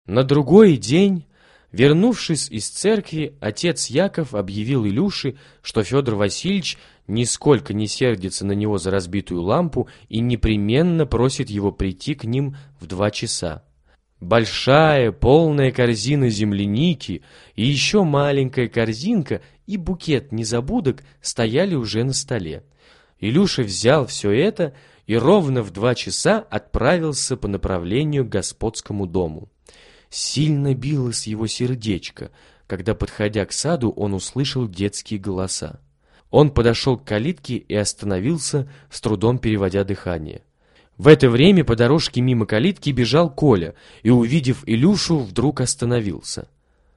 На другой день, вернувшись из церкви, отец Яков объявил Илюше, что Федор Васильевич нисколько не сердится на него за разбитую лампу и непременно просит его прийти к ним в 2 часа. Большая, полная корзина земляники и еще маленькая корзинка и букет незабудок стояли уже на столе. Илюша взял все это и ровно в 2 часа отправился по направлению к господскому дому. Сильно билось его сердечко, когда, подходя к саду, он услышал детские голоса. Он подошел к калитке и остановился, с трудом переводя дыхание. В это время по дорожке мимо калитки бежал Коля и, увидев Илюшу, вдруг остановился.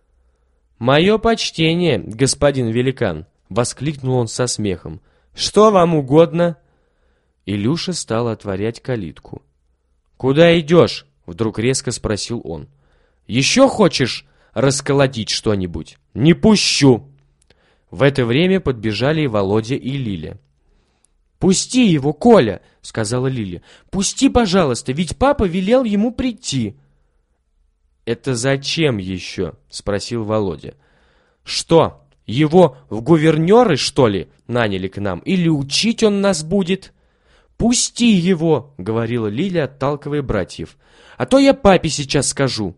«Мое почтение, господин великан!» — воскликнул он со смехом. «Что вам угодно?» Илюша стал отворять калитку. «Куда идешь?» — вдруг резко спросил он. «Еще хочешь расколотить что-нибудь? Не пущу!» В это время подбежали и Володя, и Лиля. «Пусти его, Коля!» — сказала Лиля. «Пусти, пожалуйста, ведь папа велел ему прийти». «Это зачем еще?» — спросил Володя. «Что, его в гувернеры, что ли, наняли к нам? Или учить он нас будет?» «Пусти его!» — говорила Лиля, отталкивая братьев. «А то я папе сейчас скажу».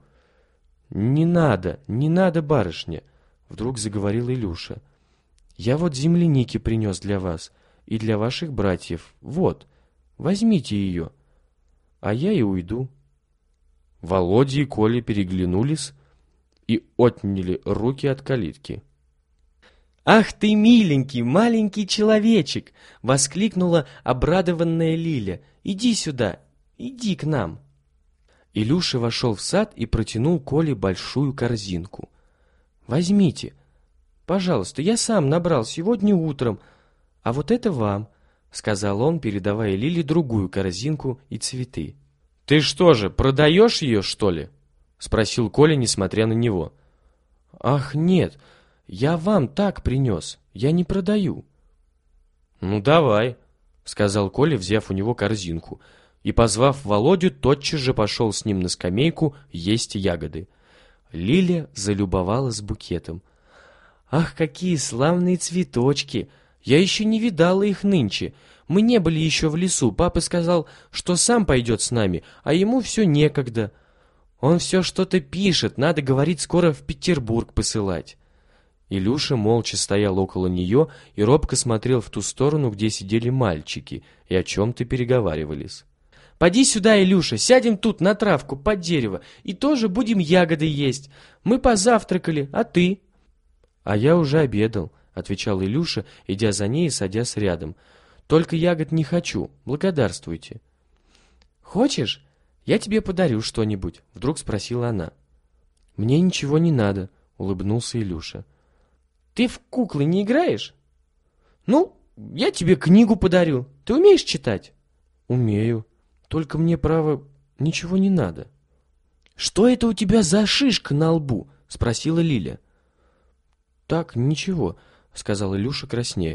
«Не надо, барышня!» — вдруг заговорил Илюша. «Я вот земляники принес для вас и для ваших братьев. Вот, возьмите ее, а я и уйду». Володя и Коля переглянулись и отняли руки от калитки. «Ах ты, миленький, маленький человечек!» — воскликнула обрадованная Лиля. «Иди сюда, иди к нам». Илюша вошел в сад и протянул Коле большую корзинку. «Возьмите, пожалуйста, я сам набрал сегодня утром, а вот это вам», — сказал он, передавая Лиле другую корзинку и цветы. «Ты что же, продаешь ее, что ли?» — спросил Коля, несмотря на него. «Ах, нет, я вам так принес, я не продаю». «Ну, давай», — сказал Коля, взяв у него корзинку, и, позвав Володю, тотчас же пошел с ним на скамейку есть ягоды. Лиля залюбовалась букетом. «Ах, какие славные цветочки! Я еще не видала их нынче. Мы не были еще в лесу. Папа сказал, что сам пойдет с нами, а ему все некогда. Он все что-то пишет, надо, говорит, скоро в Петербург посылать». Илюша молча стоял около нее и робко смотрел в ту сторону, где сидели мальчики, и о чем-то переговаривались. «Поди сюда, Илюша, сядем тут на травку под дерево и тоже будем ягоды есть. Мы позавтракали, а ты?» «А я уже обедал», — отвечал Илюша, идя за ней и садясь рядом. «Только ягод не хочу, благодарствуйте». «Хочешь, я тебе подарю что-нибудь?» — вдруг спросила она. «Мне ничего не надо», — улыбнулся Илюша. «Ты в куклы не играешь?» «Ну, я тебе книгу подарю. Ты умеешь читать?» «Умею. Только мне, право, ничего не надо». «Что это у тебя за шишка на лбу?» — спросила Лиля. «Так, ничего», — сказал Илюша краснея.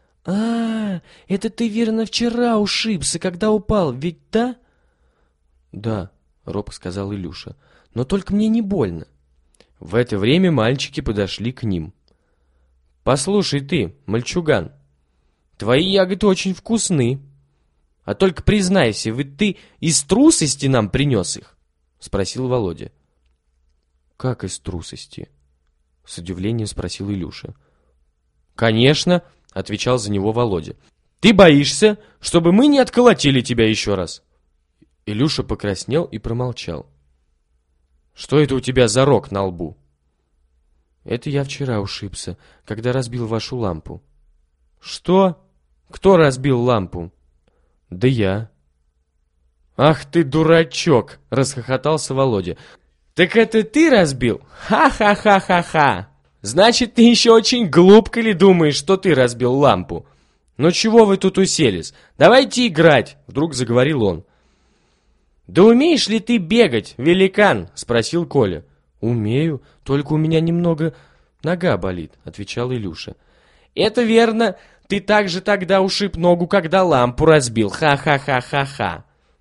Это ты, верно, вчера ушибся, когда упал, ведь да?» «Да», — робко сказал Илюша, — «но только мне не больно». В это время мальчики подошли к ним. «Послушай ты, мальчуган, твои ягоды очень вкусны. А только признайся, ведь ты из трусости нам принес их?» — спросил Володя. «Как из трусости?» — с удивлением спросил Илюша. «Конечно», — отвечал за него Володя. «Ты боишься, чтобы мы не отколотили тебя еще раз?» Илюша покраснел и промолчал. «Что это у тебя за рог на лбу?» «Это я вчера ушибся, когда разбил вашу лампу». «Что? Кто разбил лампу?» «Да я». «Ах ты, дурачок!» — расхохотался Володя. «Так это ты разбил? Ха-ха-ха-ха-ха! Значит, ты еще очень глупко ли думаешь, что ты разбил лампу? Ну чего вы тут уселись? Давайте играть!» — вдруг заговорил он. «Да умеешь ли ты бегать, великан?» — спросил Коля. «Умею, только у меня немного нога болит», — отвечал Илюша. «Это верно, ты также тогда ушиб ногу, когда лампу разбил. Ха-ха-ха-ха-ха!»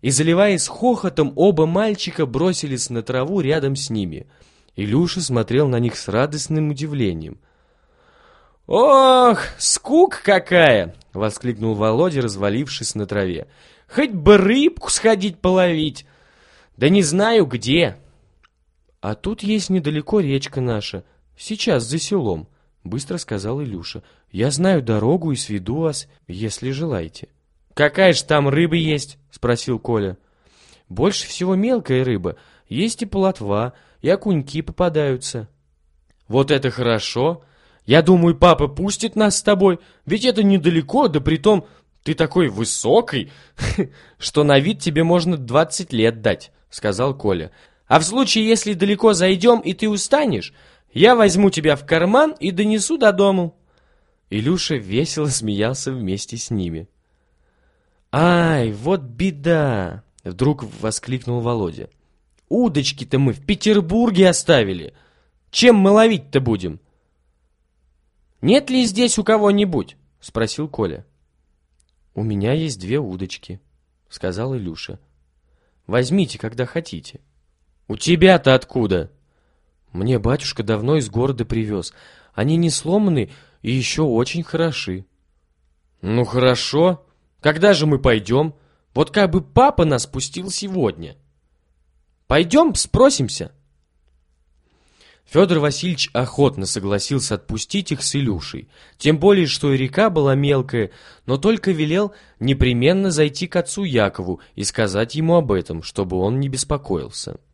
и, заливаясь хохотом, оба мальчика бросились на траву рядом с ними. Илюша смотрел на них с радостным удивлением. «Ох, скука какая!» — воскликнул Володя, развалившись на траве. «Хоть бы рыбку сходить половить! Да не знаю где!» «А тут есть недалеко речка наша, сейчас за селом», — быстро сказал Илюша. «Я знаю дорогу и сведу вас, если желаете». «Какая ж там рыба есть?» — спросил Коля. «Больше всего мелкая рыба, есть и плотва, и окуньки попадаются». «Вот это хорошо! Я думаю, папа пустит нас с тобой, ведь это недалеко, да притом ты такой высокий, что на вид тебе можно 20 лет дать», — сказал Коля. «А в случае, если далеко зайдем и ты устанешь, я возьму тебя в карман и донесу до дому». Илюша весело смеялся вместе с ними. «Ай, вот беда!» — вдруг воскликнул Володя. «Удочки-то мы в Петербурге оставили. Чем мы ловить-то будем?» «Нет ли здесь у кого-нибудь?» — спросил Коля. «У меня есть 2 удочки», — сказал Илюша. «Возьмите, когда хотите». «У тебя-то откуда?» «Мне батюшка давно из города привез. Они не сломаны и еще очень хороши». «Ну хорошо. Когда же мы пойдем? Вот как бы папа нас пустил сегодня. Пойдем спросимся». Федор Васильевич охотно согласился отпустить их с Илюшей, тем более, что и река была мелкая, но только велел непременно зайти к отцу Якову и сказать ему об этом, чтобы он не беспокоился.